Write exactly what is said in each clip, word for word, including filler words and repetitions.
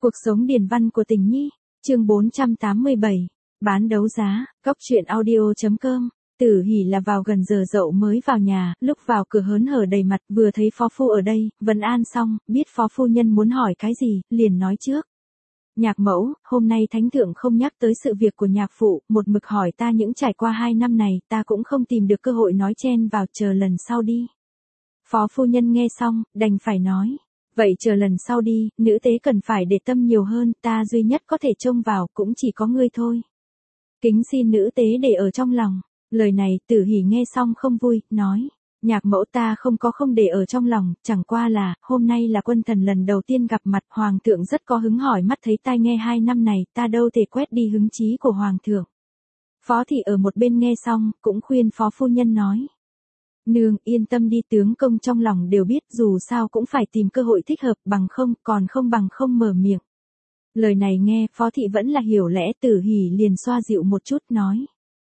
Cuộc sống điền văn của tình nhi, chương bốn trăm tám mươi bảy, bán đấu giá, góc truyện audio chấm com. Tử Hỷ là vào gần giờ dậu mới vào nhà, lúc vào cửa hớn hở đầy mặt, vừa thấy phó phu ở đây, vấn an xong, biết phó phu nhân muốn hỏi cái gì, liền nói trước. Nhạc mẫu, hôm nay thánh thượng không nhắc tới sự việc của nhạc phụ, một mực hỏi ta những trải qua hai năm này, ta cũng không tìm được cơ hội nói chen vào, chờ lần sau đi. Phó phu nhân nghe xong, đành phải nói. Vậy chờ lần sau đi, nữ tế cần phải để tâm nhiều hơn, ta duy nhất có thể trông vào, cũng chỉ có ngươi thôi. Kính xin nữ tế để ở trong lòng. Lời này, Tử Hỷ nghe xong không vui, nói. Nhạc mẫu ta không có không để ở trong lòng, chẳng qua là, hôm nay là quân thần lần đầu tiên gặp mặt, hoàng thượng rất có hứng hỏi mắt thấy tai nghe hai năm này, ta đâu thể quét đi hứng chí của hoàng thượng. Phó thị ở một bên nghe xong, cũng khuyên phó phu nhân nói. Nương, yên tâm đi, tướng công trong lòng đều biết, dù sao cũng phải tìm cơ hội thích hợp, bằng không, còn không bằng không mở miệng. Lời này nghe, phó thị vẫn là hiểu lẽ, Tử Hỷ liền xoa dịu một chút, nói.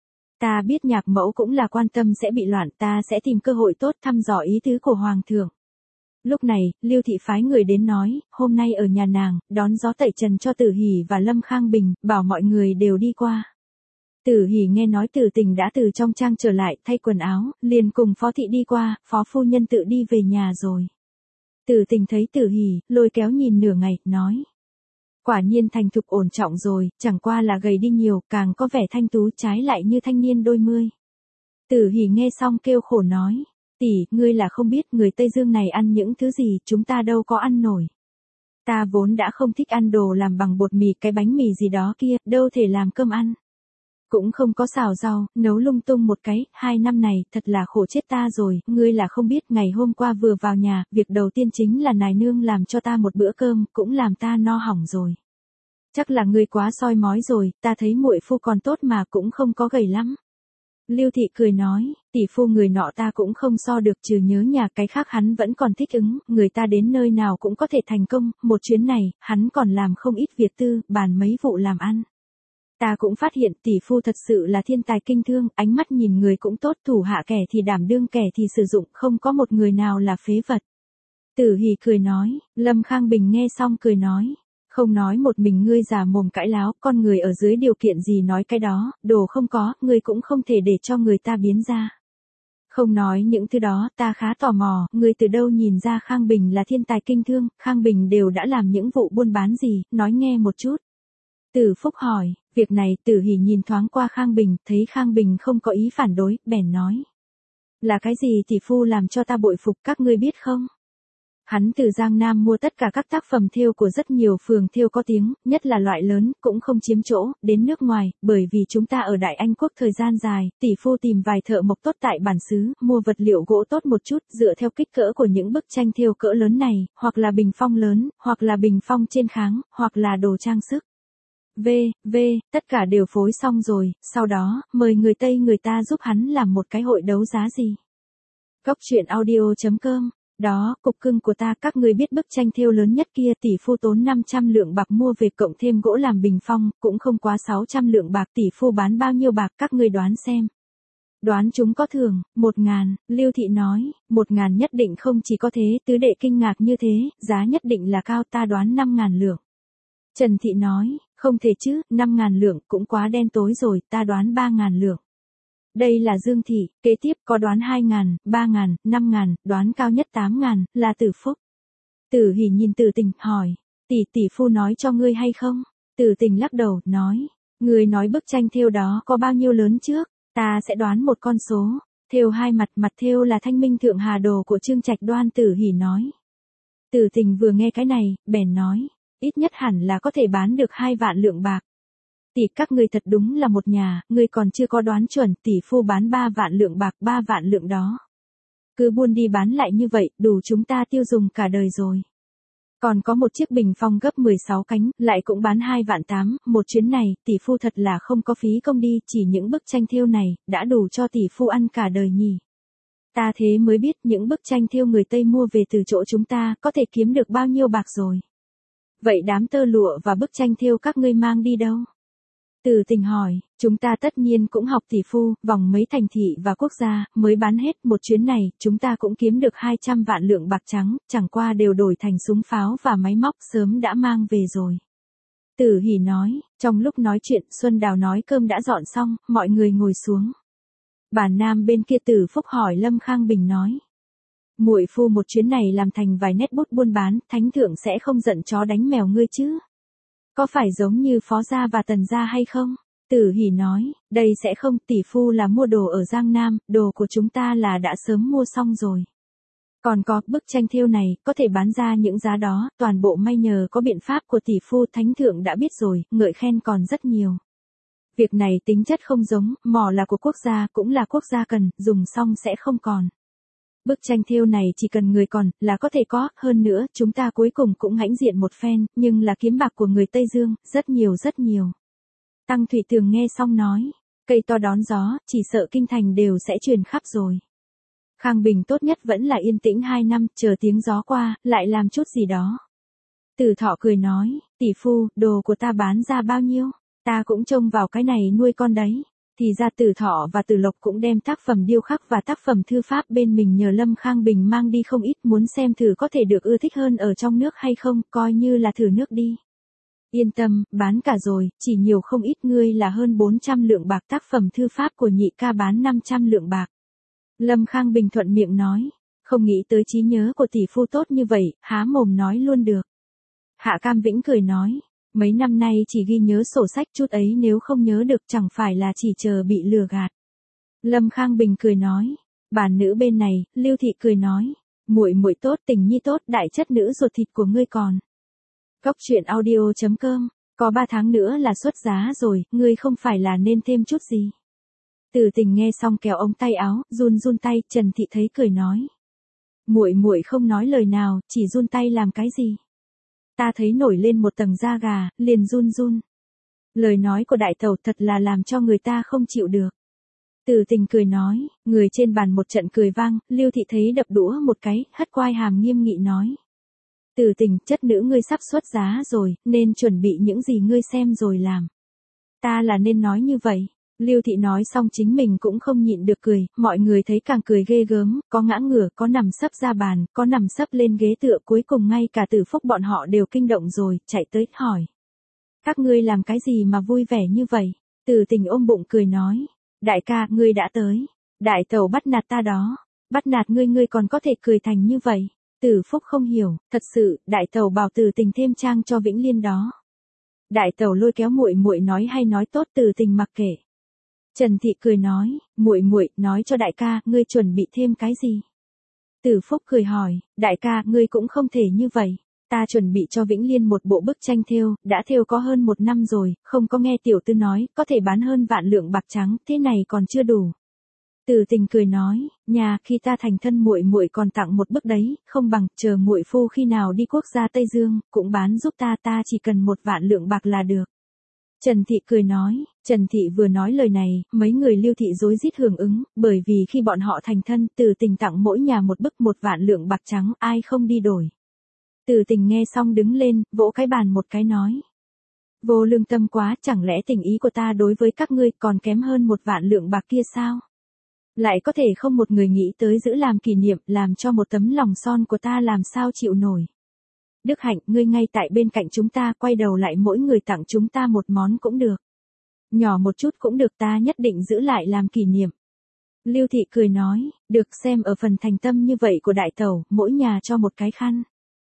Ta biết nhạc mẫu cũng là quan tâm sẽ bị loạn, ta sẽ tìm cơ hội tốt thăm dò ý tứ của hoàng thượng. Lúc này, Lưu thị phái người đến nói, hôm nay ở nhà nàng, đón gió tẩy trần cho Tử Hỷ và Lâm Khang Bình, bảo mọi người đều đi qua. Tử Hỷ nghe nói Tử Tình đã từ trong trang trở lại, thay quần áo, liền cùng phó thị đi qua, phó phu nhân tự đi về nhà rồi. Tử Tình thấy Tử Hỷ, lôi kéo nhìn nửa ngày, nói. Quả nhiên thành thục ổn trọng rồi, chẳng qua là gầy đi nhiều, càng có vẻ thanh tú, trái lại như thanh niên đôi mươi. Tử Hỷ nghe xong kêu khổ nói. Tỷ, ngươi là không biết người Tây Dương này ăn những thứ gì, chúng ta đâu có ăn nổi. Ta vốn đã không thích ăn đồ làm bằng bột mì, cái bánh mì gì đó kia, đâu thể làm cơm ăn. Cũng không có xào rau, nấu lung tung một cái, hai năm này, thật là khổ chết ta rồi, ngươi là không biết, ngày hôm qua vừa vào nhà, việc đầu tiên chính là nài nương làm cho ta một bữa cơm, cũng làm ta no hỏng rồi. Chắc là ngươi quá soi mói rồi, ta thấy muội phu còn tốt mà cũng không có gầy lắm. Lưu thị cười nói, tỷ phu người nọ ta cũng không so được, trừ nhớ nhà cái khác hắn vẫn còn thích ứng, người ta đến nơi nào cũng có thể thành công, một chuyến này, hắn còn làm không ít việc tư, bàn mấy vụ làm ăn. Ta cũng phát hiện tỷ phu thật sự là thiên tài kinh thương, ánh mắt nhìn người cũng tốt, thủ hạ kẻ thì đảm đương kẻ thì sử dụng, không có một người nào là phế vật. Tử Hỷ cười nói, Lâm Khang Bình nghe xong cười nói, không nói một mình ngươi già mồm cãi láo, con người ở dưới điều kiện gì nói cái đó, đồ không có, ngươi cũng không thể để cho người ta biến ra. Không nói những thứ đó, ta khá tò mò, ngươi từ đâu nhìn ra Khang Bình là thiên tài kinh thương, Khang Bình đều đã làm những vụ buôn bán gì, nói nghe một chút. Tử Phúc hỏi, việc này Tử Hỷ nhìn thoáng qua Khang Bình, thấy Khang Bình không có ý phản đối, bèn nói. Là cái gì tỷ phu làm cho ta bội phục, các ngươi biết không? Hắn từ Giang Nam mua tất cả các tác phẩm thêu của rất nhiều phường thêu có tiếng, nhất là loại lớn, cũng không chiếm chỗ, đến nước ngoài, bởi vì chúng ta ở Đại Anh Quốc thời gian dài, tỷ phu tìm vài thợ mộc tốt tại bản xứ, mua vật liệu gỗ tốt một chút, dựa theo kích cỡ của những bức tranh thêu cỡ lớn này, hoặc là bình phong lớn, hoặc là bình phong trên kháng, hoặc là đồ trang sức. V, V, tất cả đều phối xong rồi, sau đó, mời người Tây người ta giúp hắn làm một cái hội đấu giá gì. Góc truyện audio chấm com, đó, cục cưng của ta, các người biết bức tranh thêu lớn nhất kia, tỷ phu tốn năm trăm lượng bạc mua về cộng thêm gỗ làm bình phong, cũng không quá sáu trăm lượng bạc, tỷ phu bán bao nhiêu bạc, các người đoán xem. Đoán chúng có thưởng, một ngàn, Lưu thị nói, một ngàn nhất định không chỉ có thế, tứ đệ kinh ngạc như thế, giá nhất định là cao, ta đoán năm ngàn lượng. Trần thị nói, không thể chứ, năm ngàn lượng cũng quá đen tối rồi, ta đoán ba ngàn lượng. Đây là Dương thị, kế tiếp có đoán hai ngàn, ba ngàn, năm ngàn, đoán cao nhất tám ngàn, là Tử Phúc. Tử Hỷ nhìn Tử Tình, hỏi, tỷ tỷ phu nói cho ngươi hay không? Tử Tình lắc đầu, nói, ngươi nói bức tranh thêu đó có bao nhiêu lớn trước, ta sẽ đoán một con số, thêu hai mặt, mặt thêu là Thanh Minh Thượng Hà Đồ của Trương Trạch Đoan, Tử Hỷ nói. Tử Tình vừa nghe cái này, bèn nói. Ít nhất hẳn là có thể bán được hai vạn lượng bạc. Tỷ các ngươi thật đúng là một nhà, ngươi còn chưa có đoán chuẩn, tỷ phu bán ba vạn lượng bạc, ba vạn lượng đó. Cứ buôn đi bán lại như vậy, đủ chúng ta tiêu dùng cả đời rồi. Còn có một chiếc bình phong gấp mười sáu cánh, lại cũng bán hai vạn tám, một chuyến này, tỷ phu thật là không có phí công đi, chỉ những bức tranh thêu này, đã đủ cho tỷ phu ăn cả đời nhỉ. Ta thế mới biết những bức tranh thêu người Tây mua về từ chỗ chúng ta, có thể kiếm được bao nhiêu bạc rồi. Vậy đám tơ lụa và bức tranh thêu các ngươi mang đi đâu? Tử Tình hỏi, chúng ta tất nhiên cũng học tỷ phu, vòng mấy thành thị và quốc gia, mới bán hết một chuyến này, chúng ta cũng kiếm được hai trăm vạn lượng bạc trắng, chẳng qua đều đổi thành súng pháo và máy móc, sớm đã mang về rồi. Tử Hỷ nói, trong lúc nói chuyện Xuân Đào nói cơm đã dọn xong, mọi người ngồi xuống. Bà Nam bên kia Tử Phúc hỏi Lâm Khang Bình nói. Muội phu một chuyến này làm thành vài nét bút buôn bán, thánh thượng sẽ không giận chó đánh mèo ngươi chứ? Có phải giống như Phó gia và Tần gia hay không? Tử Hỷ nói, đây sẽ không, tỷ phu là mua đồ ở Giang Nam, đồ của chúng ta là đã sớm mua xong rồi. Còn có, bức tranh thêu này, có thể bán ra những giá đó, toàn bộ may nhờ có biện pháp của tỷ phu thánh thượng đã biết rồi, ngợi khen còn rất nhiều. Việc này tính chất không giống, mỏ là của quốc gia, cũng là quốc gia cần, dùng xong sẽ không còn. Bức tranh thêu này chỉ cần người còn, là có thể có, hơn nữa, chúng ta cuối cùng cũng hãnh diện một phen, nhưng là kiếm bạc của người Tây Dương, rất nhiều rất nhiều. Tăng Thủy Tường nghe xong nói, cây to đón gió, chỉ sợ kinh thành đều sẽ truyền khắp rồi. Khang Bình tốt nhất vẫn là yên tĩnh hai năm, chờ tiếng gió qua, lại làm chút gì đó. Tử Thọ cười nói, tỷ phu, đồ của ta bán ra bao nhiêu? Ta cũng trông vào cái này nuôi con đấy. Thì ra Tử Thọ và Tử Lộc cũng đem tác phẩm điêu khắc và tác phẩm thư pháp bên mình nhờ Lâm Khang Bình mang đi không ít, muốn xem thử có thể được ưa thích hơn ở trong nước hay không, coi như là thử nước đi. Yên tâm, bán cả rồi, chỉ nhiều không ít, ngươi là hơn bốn trăm lượng bạc, tác phẩm thư pháp của nhị ca bán năm trăm lượng bạc. Lâm Khang Bình thuận miệng nói, không nghĩ tới trí nhớ của tỷ phu tốt như vậy, há mồm nói luôn được. Hạ Cam Vĩnh cười nói, mấy năm nay chỉ ghi nhớ sổ sách, chút ấy nếu không nhớ được chẳng phải là chỉ chờ bị lừa gạt. Lâm Khang Bình cười nói, bản nữ bên này, Lưu Thị cười nói, muội muội tốt, tình nhi tốt, đại chất nữ ruột thịt của ngươi còn. Cóc truyện audio chấm com, có ba tháng nữa là xuất giá rồi, ngươi không phải là nên thêm chút gì. Tử Tình nghe xong kéo ống tay áo, run run tay, Trần Thị thấy cười nói, muội muội không nói lời nào, chỉ run tay làm cái gì? Ta thấy nổi lên một tầng da gà, liền run run. Lời nói của đại tẩu thật là làm cho người ta không chịu được. Tử Tình cười nói, người trên bàn một trận cười vang, Lưu Thị thấy đập đũa một cái, hất quai hàm nghiêm nghị nói. Tử Tình, chất nữ ngươi sắp xuất giá rồi, nên chuẩn bị những gì ngươi xem rồi làm. Ta là nên nói như vậy. Lưu Thị nói xong chính mình cũng không nhịn được cười, mọi người thấy càng cười ghê gớm, có ngã ngửa, có nằm sấp ra bàn, có nằm sấp lên ghế tựa, cuối cùng ngay cả Tử Phúc bọn họ đều kinh động rồi, chạy tới, hỏi. Các ngươi làm cái gì mà vui vẻ như vậy? Tử Tình ôm bụng cười nói, đại ca, ngươi đã tới. Đại tẩu bắt nạt ta đó. Bắt nạt ngươi ngươi còn có thể cười thành như vậy. Tử Phúc không hiểu, thật sự, đại tẩu bảo Tử Tình thêm trang cho Vĩnh Liên đó. Đại tẩu lôi kéo muội muội nói hay nói tốt, Tử Tình mặc kệ. Trần Thị cười nói, muội muội, nói cho đại ca, ngươi chuẩn bị thêm cái gì? Tử Phúc cười hỏi, đại ca, ngươi cũng không thể như vậy. Ta chuẩn bị cho Vĩnh Liên một bộ bức tranh thêu, đã thêu có hơn một năm rồi, không có nghe tiểu tư nói, có thể bán hơn vạn lượng bạc trắng, thế này còn chưa đủ. Tử Tình cười nói, nhà, khi ta thành thân muội muội còn tặng một bức đấy, không bằng, chờ muội phu khi nào đi quốc gia Tây Dương, cũng bán giúp ta, ta chỉ cần một vạn lượng bạc là được. Trần Thị cười nói, Trần Thị vừa nói lời này, mấy người Lưu Thị rối rít hưởng ứng, bởi vì khi bọn họ thành thân, Tử Tình tặng mỗi nhà một bức một vạn lượng bạc trắng, ai không đi đổi. Tử Tình nghe xong đứng lên, vỗ cái bàn một cái nói. Vô lương tâm quá, chẳng lẽ tình ý của ta đối với các ngươi còn kém hơn một vạn lượng bạc kia sao? Lại có thể không một người nghĩ tới giữ làm kỷ niệm, làm cho một tấm lòng son của ta làm sao chịu nổi. Đức Hạnh, ngươi ngay tại bên cạnh chúng ta, quay đầu lại mỗi người tặng chúng ta một món cũng được. Nhỏ một chút cũng được, ta nhất định giữ lại làm kỷ niệm. Lưu Thị cười nói, được, xem ở phần thành tâm như vậy của đại tẩu, mỗi nhà cho một cái khăn.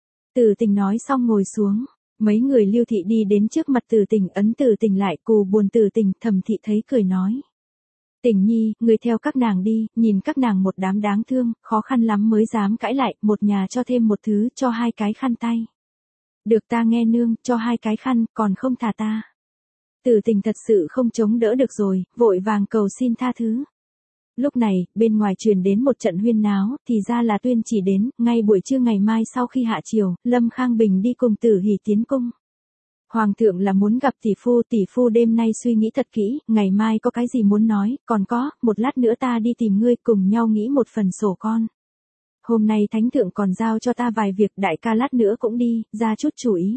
Tử Tình nói xong ngồi xuống, mấy người Lưu Thị đi đến trước mặt Tử Tình, ấn Tử Tình lại, cù buồn Tử Tình, Thẩm Thị thấy cười nói. Tình nhi, ngươi theo các nàng đi, nhìn các nàng một đám đáng thương, khó khăn lắm mới dám cãi lại, một nhà cho thêm một thứ, cho hai cái khăn tay. Được, ta nghe nương, cho hai cái khăn, còn không thả ta. Tử Tình thật sự không chống đỡ được rồi, vội vàng cầu xin tha thứ. Lúc này, bên ngoài truyền đến một trận huyên náo, thì ra là Tuyên Chỉ đến, ngay buổi trưa ngày mai sau khi hạ chiều, Lâm Khang Bình đi cùng Tử Hỷ tiến cung. Hoàng thượng là muốn gặp tỷ phu, tỷ phu đêm nay suy nghĩ thật kỹ, ngày mai có cái gì muốn nói, còn có, một lát nữa ta đi tìm ngươi, cùng nhau nghĩ một phần sổ con. Hôm nay thánh thượng còn giao cho ta vài việc, đại ca lát nữa cũng đi, ra chút chủ ý.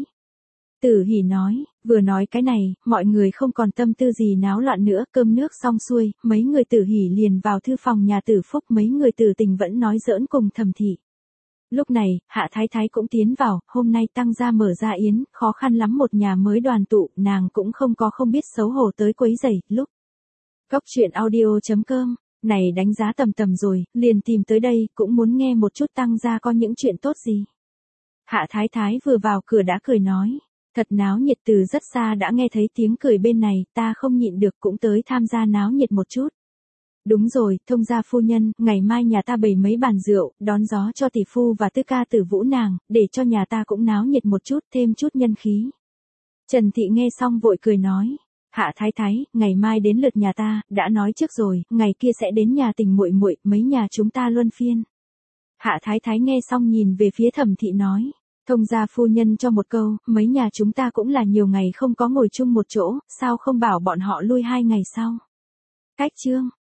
Tử Hỷ nói, vừa nói cái này, mọi người không còn tâm tư gì náo loạn nữa, cơm nước xong xuôi, mấy người Tử Hỷ liền vào thư phòng nhà Tử Phúc, mấy người Tử Tình vẫn nói giỡn cùng Thẩm Thị. Lúc này, Hạ Thái Thái cũng tiến vào, hôm nay tăng gia mở ra yến, khó khăn lắm một nhà mới đoàn tụ, nàng cũng không có không biết xấu hổ tới quấy rầy, lúc. Cốc truyện audio.com, này đánh giá tầm tầm rồi, liền tìm tới đây, cũng muốn nghe một chút tăng gia có những chuyện tốt gì. Hạ Thái Thái vừa vào cửa đã cười nói, thật náo nhiệt, từ rất xa đã nghe thấy tiếng cười bên này, ta không nhịn được cũng tới tham gia náo nhiệt một chút. Đúng rồi, thông gia phu nhân, ngày mai nhà ta bày mấy bàn rượu, đón gió cho tỷ phu và tư ca tử vũ nàng, để cho nhà ta cũng náo nhiệt một chút, thêm chút nhân khí. Trần Thị nghe xong vội cười nói, Hạ Thái Thái, ngày mai đến lượt nhà ta, đã nói trước rồi, ngày kia sẽ đến nhà Tình muội muội, mấy nhà chúng ta luân phiên. Hạ Thái Thái nghe xong nhìn về phía Thẩm Thị nói, thông gia phu nhân cho một câu, mấy nhà chúng ta cũng là nhiều ngày không có ngồi chung một chỗ, sao không bảo bọn họ lui hai ngày sau. Cách chương